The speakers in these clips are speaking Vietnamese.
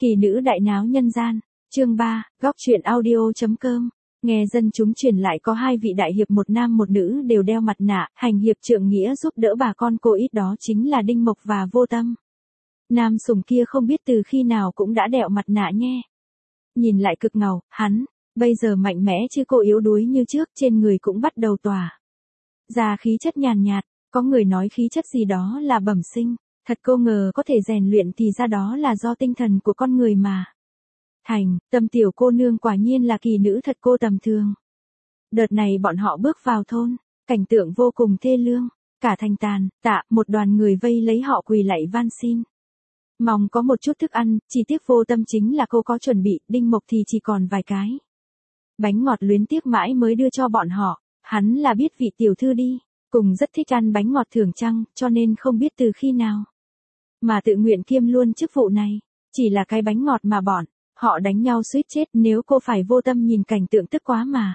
Kỳ nữ đại náo nhân gian, chương 3, góc truyện audio.com. Nghe dân chúng truyền lại có hai vị đại hiệp một nam một nữ đều đeo mặt nạ, hành hiệp trượng nghĩa giúp đỡ bà con cô ít đó chính là Đinh Mộc và Vô Tâm. Nam sùng kia không biết từ khi nào cũng đã đeo mặt nạ nhé. Nhìn lại cực ngầu, hắn, bây giờ mạnh mẽ chứ cô yếu đuối như trước, trên người cũng bắt đầu tỏa ra khí chất nhàn nhạt, có người nói khí chất gì đó là bẩm sinh. Thật cô ngờ có thể rèn luyện thì ra đó là do tinh thần của con người mà. Thành, Tâm tiểu cô nương quả nhiên là kỳ nữ thật cô tầm thường. Đợt này bọn họ bước vào thôn, cảnh tượng vô cùng thê lương, cả thành tàn, tạ, một đoàn người vây lấy họ quỳ lạy van xin. Mong có một chút thức ăn, chỉ tiếc Vô Tâm chính là cô có chuẩn bị, Đinh Mộc thì chỉ còn vài cái. Bánh ngọt luyến tiếc mãi mới đưa cho bọn họ, hắn là biết vị tiểu thư đi, cùng rất thích ăn bánh ngọt thưởng trăng, cho nên không biết từ khi nào mà tự nguyện kiêm luôn chức vụ này, chỉ là cái bánh ngọt mà bọn họ đánh nhau suýt chết, nếu cô phải Vô Tâm nhìn cảnh tượng tức quá mà.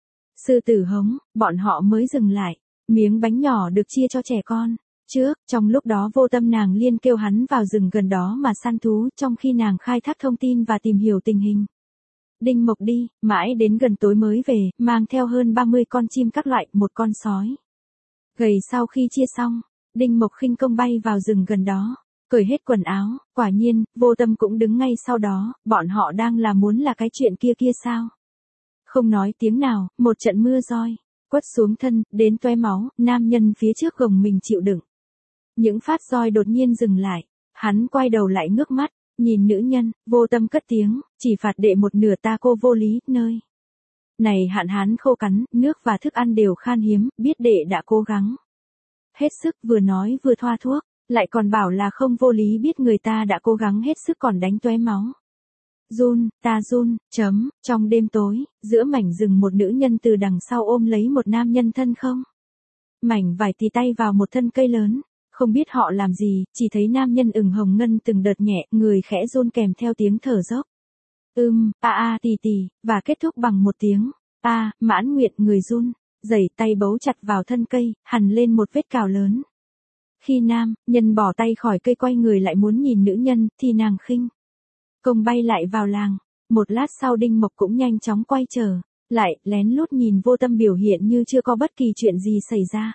Sư tử hống, bọn họ mới dừng lại, miếng bánh nhỏ được chia cho trẻ con. Trước, trong lúc đó Vô Tâm nàng liên kêu hắn vào rừng gần đó mà săn thú, trong khi nàng khai thác thông tin và tìm hiểu tình hình. Đinh Mộc đi, mãi đến gần tối mới về, mang theo hơn 30 con chim các loại, một con sói gầy. Sau khi chia xong, Đinh Mộc khinh công bay vào rừng gần đó, cởi hết quần áo, quả nhiên, Vô Tâm cũng đứng ngay sau đó, bọn họ đang muốn là cái chuyện kia sao. Không nói tiếng nào, một trận mưa roi quất xuống thân, đến toe máu, nam nhân phía trước gồng mình chịu đựng. Những phát roi đột nhiên dừng lại, hắn quay đầu lại ngước mắt, nhìn nữ nhân, Vô Tâm cất tiếng, chỉ phạt đệ một nửa ta cô vô lý, nơi này hạn hán khô cằn, nước và thức ăn đều khan hiếm, biết đệ đã cố gắng hết sức, vừa nói vừa thoa thuốc, lại còn bảo là không vô lý, biết người ta đã cố gắng hết sức còn đánh tóe máu. Run, ta run, trong đêm tối, giữa mảnh rừng một nữ nhân từ đằng sau ôm lấy một nam nhân thân không mảnh vải tì tay vào một thân cây lớn, không biết họ làm gì, chỉ thấy nam nhân ửng hồng ngân từng đợt nhẹ, người khẽ run kèm theo tiếng thở dốc. Tì tì, và kết thúc bằng một tiếng, mãn nguyện, người run, rẩy tay bấu chặt vào thân cây, hằn lên một vết cào lớn. Khi nam nhân bỏ tay khỏi cây quay người lại muốn nhìn nữ nhân, thì nàng khinh công bay lại vào làng. Một lát sau Đinh Mộc cũng nhanh chóng quay trở lại, lén lút nhìn Vô Tâm biểu hiện như chưa có bất kỳ chuyện gì xảy ra.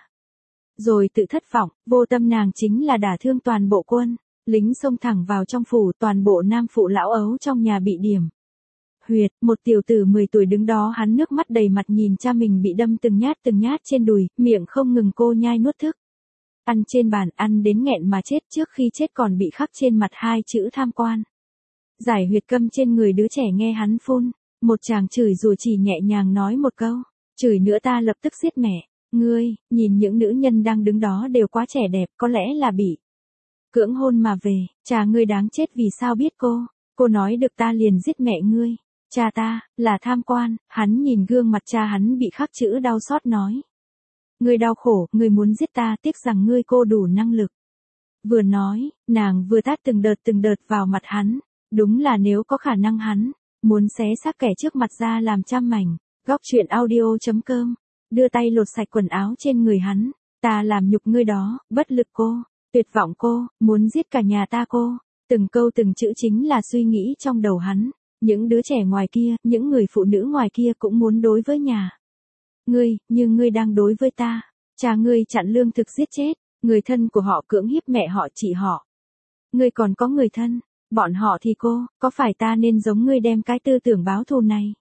Rồi tự thất vọng, Vô Tâm nàng chính là đả thương toàn bộ quân lính, xông thẳng vào trong phủ, toàn bộ nam phụ lão ấu trong nhà bị điểm huyệt. Một tiểu tử 10 tuổi đứng đó, hắn nước mắt đầy mặt nhìn cha mình bị đâm từng nhát trên đùi, miệng không ngừng cô nhai nuốt thức ăn trên bàn, ăn đến nghẹn mà chết, trước khi chết còn bị khắc trên mặt 2 chữ tham quan. Giải huyệt câm trên người đứa trẻ nghe hắn phun một tràng chửi rồi chỉ nhẹ nhàng nói một câu, chửi nữa ta lập tức giết mẹ ngươi. Nhìn những nữ nhân đang đứng đó đều quá trẻ đẹp, có lẽ là bị cưỡng hôn mà về. Cha ngươi đáng chết, vì sao biết cô nói được ta liền giết mẹ ngươi. Cha ta là tham quan. Hắn nhìn gương mặt cha hắn bị khắc chữ đau xót nói, ngươi đau khổ, ngươi muốn giết ta, tiếc rằng ngươi cô đủ năng lực. Vừa nói, nàng vừa tát từng đợt vào mặt hắn. Đúng là nếu có khả năng hắn muốn xé xác kẻ trước mặt ra làm trăm mảnh. Góc truyện audio.com. Đưa tay lột sạch quần áo trên người hắn. Ta làm nhục ngươi đó, bất lực cô, tuyệt vọng cô, muốn giết cả nhà ta cô. Từng câu từng chữ chính là suy nghĩ trong đầu hắn. Những đứa trẻ ngoài kia, những người phụ nữ ngoài kia cũng muốn đối với nhà ngươi, như ngươi đang đối với ta. Cha ngươi chặn lương thực giết chết người thân của họ, cưỡng hiếp mẹ họ, chị họ. Ngươi còn có người thân, bọn họ thì cô, có phải ta nên giống ngươi đem cái tư tưởng báo thù này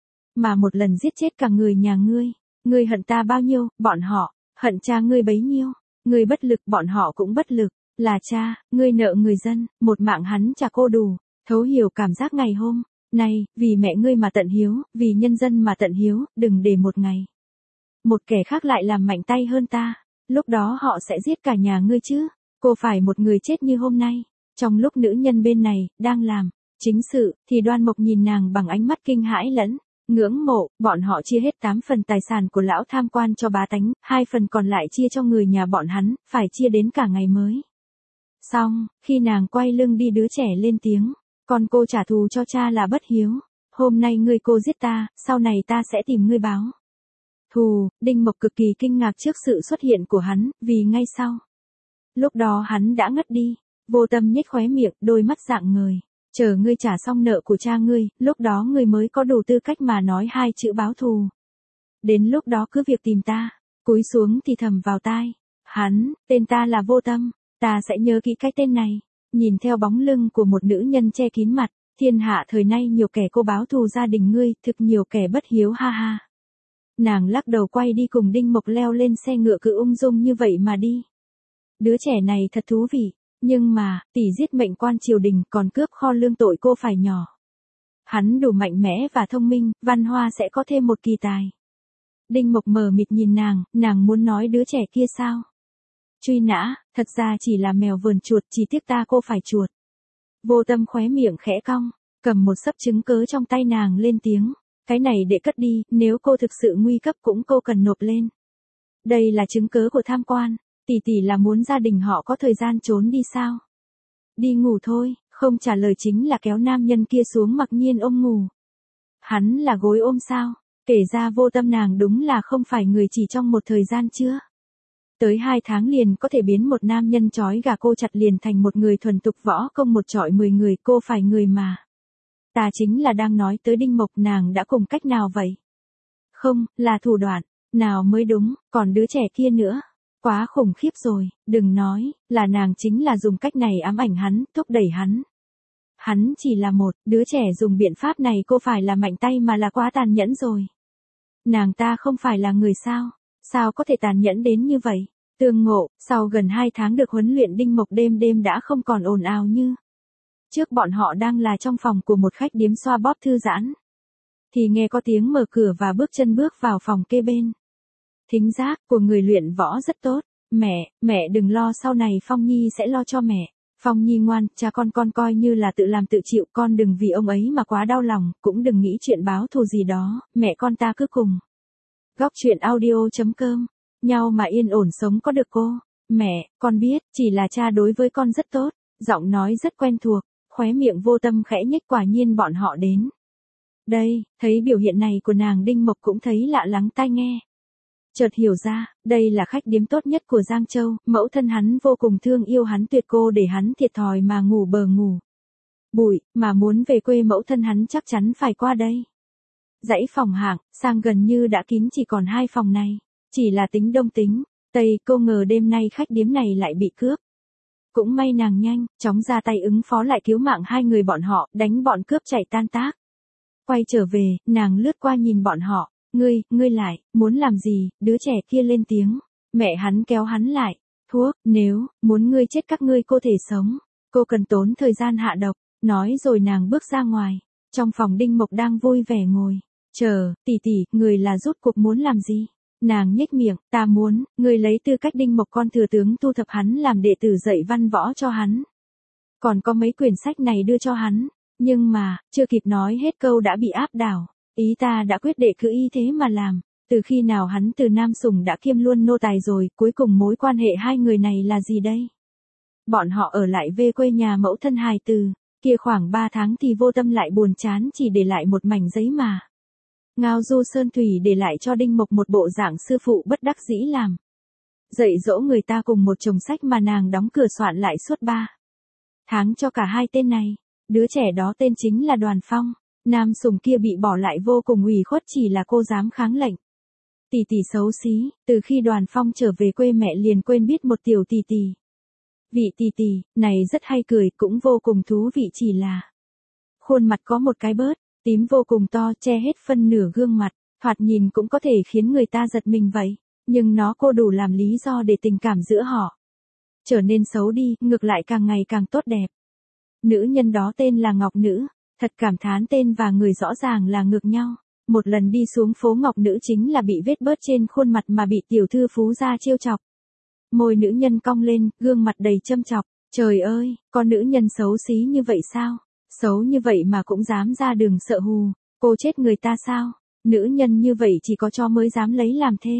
mà một lần giết chết cả người nhà ngươi? Ngươi hận ta bao nhiêu, bọn họ hận cha ngươi bấy nhiêu. Ngươi bất lực, bọn họ cũng bất lực. Là cha, ngươi nợ người dân, một mạng hắn trả cô đủ. Thấu hiểu cảm giác ngày hôm nay, vì mẹ ngươi mà tận hiếu, vì nhân dân mà tận hiếu, đừng để một ngày một kẻ khác lại làm mạnh tay hơn ta. Lúc đó họ sẽ giết cả nhà ngươi chứ. Cô phải một người chết như hôm nay. Trong lúc nữ nhân bên này đang làm chính sự, thì Đoan Mộc nhìn nàng bằng ánh mắt kinh hãi lẫn ngưỡng mộ. Bọn họ chia hết 8 phần tài sản của lão tham quan cho bá tánh, 2 phần còn lại chia cho người nhà bọn hắn, phải chia đến cả ngày mới xong. Khi nàng quay lưng đi, đứa trẻ lên tiếng, con cô trả thù cho cha là bất hiếu. Hôm nay ngươi cô giết ta, sau này ta sẽ tìm ngươi báo thù. Đinh Mộc cực kỳ kinh ngạc trước sự xuất hiện của hắn, vì ngay sau lúc đó hắn đã ngất đi. Vô Tâm nhếch khóe miệng, đôi mắt rạng ngời, Chờ ngươi trả xong nợ của cha ngươi, lúc đó ngươi mới có đủ tư cách mà nói hai chữ báo thù. Đến lúc đó cứ việc tìm ta. Cúi xuống thì thầm vào tai. Hắn, tên ta là Vô Tâm, ta sẽ nhớ kỹ cái tên này. Nhìn theo bóng lưng của một nữ nhân che kín mặt, thiên hạ thời nay nhiều kẻ cô báo thù gia đình ngươi, thực nhiều kẻ bất hiếu ha ha. Nàng lắc đầu quay đi cùng Đinh Mộc leo lên xe ngựa cứ ung dung như vậy mà đi. Đứa trẻ này thật thú vị, nhưng mà, tỷ giết mệnh quan triều đình còn cướp kho lương tội cô phải nhỏ. Hắn đủ mạnh mẽ và thông minh, Văn Hoa sẽ có thêm một kỳ tài. Đinh Mộc mờ mịt nhìn nàng muốn nói đứa trẻ kia sao? Truy nã, thật ra chỉ là mèo vườn chuột, chỉ tiếc ta cô phải chuột. Vô Tâm khóe miệng khẽ cong, cầm một xấp chứng cớ trong tay nàng lên tiếng. Cái này để cất đi, nếu cô thực sự nguy cấp cũng cô cần nộp lên. Đây là chứng cớ của tham quan, tỷ tỷ là muốn gia đình họ có thời gian trốn đi sao? Đi ngủ thôi, không trả lời chính là kéo nam nhân kia xuống mặc nhiên ôm ngủ. Hắn là gối ôm sao? Kể ra Vô Tâm nàng đúng là không phải người chỉ trong một thời gian chưa? Tới 2 tháng liền có thể biến một nam nhân trói gà cô chặt liền thành một người thuần tục võ công một trọi 10 người, cô phải người mà. Ta chính là đang nói tới Đinh Mộc, nàng đã cùng cách nào vậy? Không, là thủ đoạn, nào mới đúng, còn đứa trẻ kia nữa. Quá khủng khiếp rồi, đừng nói, là nàng chính là dùng cách này ám ảnh hắn, thúc đẩy hắn. Hắn chỉ là một, đứa trẻ dùng biện pháp này cô phải là mạnh tay mà là quá tàn nhẫn rồi. Nàng ta không phải là người sao? Sao có thể tàn nhẫn đến như vậy? Tương Ngộ, sau gần 2 tháng được huấn luyện Đinh Mộc đêm đêm đã không còn ồn ào như trước. Bọn họ đang là trong phòng của một khách điếm xoa bóp thư giãn. Thì nghe có tiếng mở cửa và bước chân bước vào phòng kê bên. Thính giác của người luyện võ rất tốt. Mẹ đừng lo, sau này Phong Nhi sẽ lo cho mẹ. Phong Nhi ngoan, cha con coi như là tự làm tự chịu, con đừng vì ông ấy mà quá đau lòng, cũng đừng nghĩ chuyện báo thù gì đó, mẹ con ta cứ cùng. Góc truyện audio.com, nhau mà yên ổn sống có được cô. Mẹ, con biết, chỉ là cha đối với con rất tốt, giọng nói rất quen thuộc, khóe miệng Vô Tâm khẽ nhếch, quả nhiên bọn họ đến. Đây, thấy biểu hiện này của nàng Đinh Mộc cũng thấy lạ lắng tai nghe. Chợt hiểu ra, đây là khách điếm tốt nhất của Giang Châu, mẫu thân hắn vô cùng thương yêu hắn tuyệt, cô để hắn thiệt thòi mà ngủ bờ ngủ bụi, mà muốn về quê mẫu thân hắn chắc chắn phải qua đây. Dãy phòng hạng, sang gần như đã kín, chỉ còn 2 phòng này. Chỉ là tính đông tính tây, cô ngờ đêm nay khách điếm này lại bị cướp. Cũng may nàng nhanh chóng ra tay ứng phó, lại cứu mạng 2 người bọn họ, đánh bọn cướp chạy tan tác. Quay trở về, nàng lướt qua nhìn bọn họ. Ngươi lại, muốn làm gì? Đứa trẻ kia lên tiếng. Mẹ hắn kéo hắn lại. Thuốc, nếu muốn ngươi chết các ngươi cô thể sống, cô cần tốn thời gian hạ độc. Nói rồi nàng bước ra ngoài. Trong phòng Đinh Mộc đang vui vẻ ngồi. Chờ, tỷ, người là rút cuộc muốn làm gì? Nàng nhếch miệng, ta muốn, người lấy tư cách Đinh Mộc con thừa tướng thu thập hắn làm đệ tử dạy văn võ cho hắn. Còn có mấy quyển sách này đưa cho hắn. Nhưng mà, chưa kịp nói hết câu đã bị áp đảo. Ý ta đã quyết đệ cứ y thế mà làm. Từ khi nào hắn từ Nam Sùng đã kiêm luôn nô tài rồi, cuối cùng mối quan hệ 2 người này là gì đây? Bọn họ ở lại về quê nhà mẫu thân hài từ, kia khoảng 3 tháng thì Vô Tâm lại buồn chán chỉ để lại một mảnh giấy mà. Ngao Du Sơn Thủy để lại cho Đinh Mộc một bộ dạng sư phụ bất đắc dĩ làm. Dạy dỗ người ta cùng một chồng sách mà nàng đóng cửa soạn lại suốt 3 tháng cho cả 2 tên này. Đứa trẻ đó tên chính là Đoàn Phong. Nam Sùng kia bị bỏ lại vô cùng ủy khuất, chỉ là cô dám kháng lệnh. Tỷ xấu xí, từ khi Đoàn Phong trở về quê mẹ liền quên biết một tiểu tỷ. Vị tỷ này rất hay cười, cũng vô cùng thú vị, chỉ là khuôn mặt có một cái bớt tím vô cùng to, che hết phân nửa gương mặt, thoạt nhìn cũng có thể khiến người ta giật mình vậy, nhưng nó cô đủ làm lý do để tình cảm giữa họ trở nên xấu đi, ngược lại càng ngày càng tốt đẹp. Nữ nhân đó tên là Ngọc Nữ, thật cảm thán tên và người rõ ràng là ngược nhau. Một lần đi xuống phố Ngọc Nữ chính là bị vết bớt trên khuôn mặt mà bị tiểu thư phú gia trêu chọc. Môi nữ nhân cong lên, gương mặt đầy châm chọc. Trời ơi, con nữ nhân xấu xí như vậy sao? Xấu như vậy mà cũng dám ra đường sợ hù, cô chết người ta sao? Nữ nhân như vậy chỉ có cho mới dám lấy làm thê.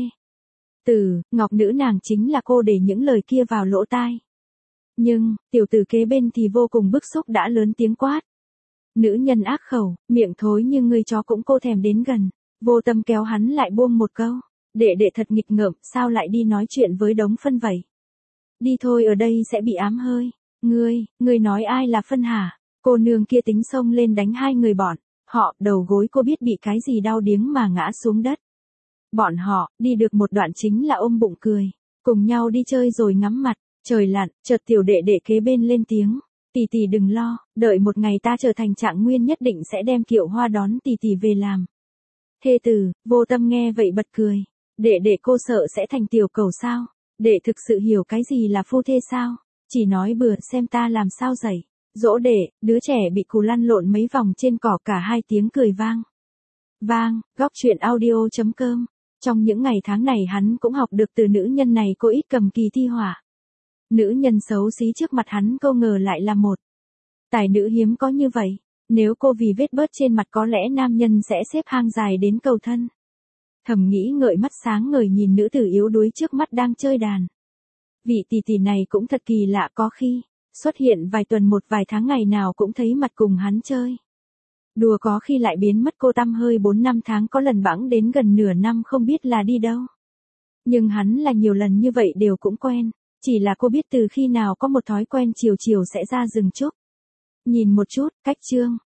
Ngọc Nữ nàng chính là cô để những lời kia vào lỗ tai. Nhưng, tiểu tử kế bên thì vô cùng bức xúc đã lớn tiếng quát. Nữ nhân ác khẩu, miệng thối như ngươi chó cũng cô thèm đến gần. Vô Tâm kéo hắn lại buông một câu. Đệ thật nghịch ngợm, sao lại đi nói chuyện với đống phân vậy? Đi thôi, ở đây sẽ bị ám hơi. Ngươi nói ai là phân hả? Cô nương kia tính xông lên đánh hai người bọn họ, đầu gối cô biết bị cái gì đau điếng mà ngã xuống đất. Bọn họ, đi được một đoạn chính là ôm bụng cười, cùng nhau đi chơi rồi ngắm mặt, trời lặn, chợt tiểu đệ đệ kế bên lên tiếng, tỷ tỷ đừng lo, đợi một ngày ta trở thành trạng nguyên nhất định sẽ đem kiệu hoa đón tỷ tỷ về làm. Thê tử, Vô Tâm nghe vậy bật cười, đệ đệ cô sợ sẽ thành tiểu cầu sao, đệ thực sự hiểu cái gì là phu thê sao, chỉ nói bừa xem ta làm sao dạy. Dỗ đệ, đứa trẻ bị cù lăn lộn mấy vòng trên cỏ, cả hai tiếng cười vang. Góc truyện audio.com. Trong những ngày tháng này hắn cũng học được từ nữ nhân này cô ít cầm kỳ thi họa. Nữ nhân xấu xí trước mặt hắn câu ngờ lại là một tài nữ hiếm có như vậy. Nếu cô vì vết bớt trên mặt có lẽ nam nhân sẽ xếp hang dài đến cầu thân. Thầm nghĩ ngợi, mắt sáng ngời nhìn nữ tử yếu đuối trước mắt đang chơi đàn. Vị tỷ tỷ này cũng thật kỳ lạ, có khi xuất hiện vài tuần một vài tháng ngày nào cũng thấy mặt cùng hắn chơi. Đùa có khi lại biến mất cô tăm hơi 4-5 tháng, có lần bẵng đến gần nửa năm không biết là đi đâu. Nhưng hắn là nhiều lần như vậy đều cũng quen, chỉ là cô biết từ khi nào có một thói quen chiều chiều sẽ ra rừng trúc. Nhìn một chút, cách chương.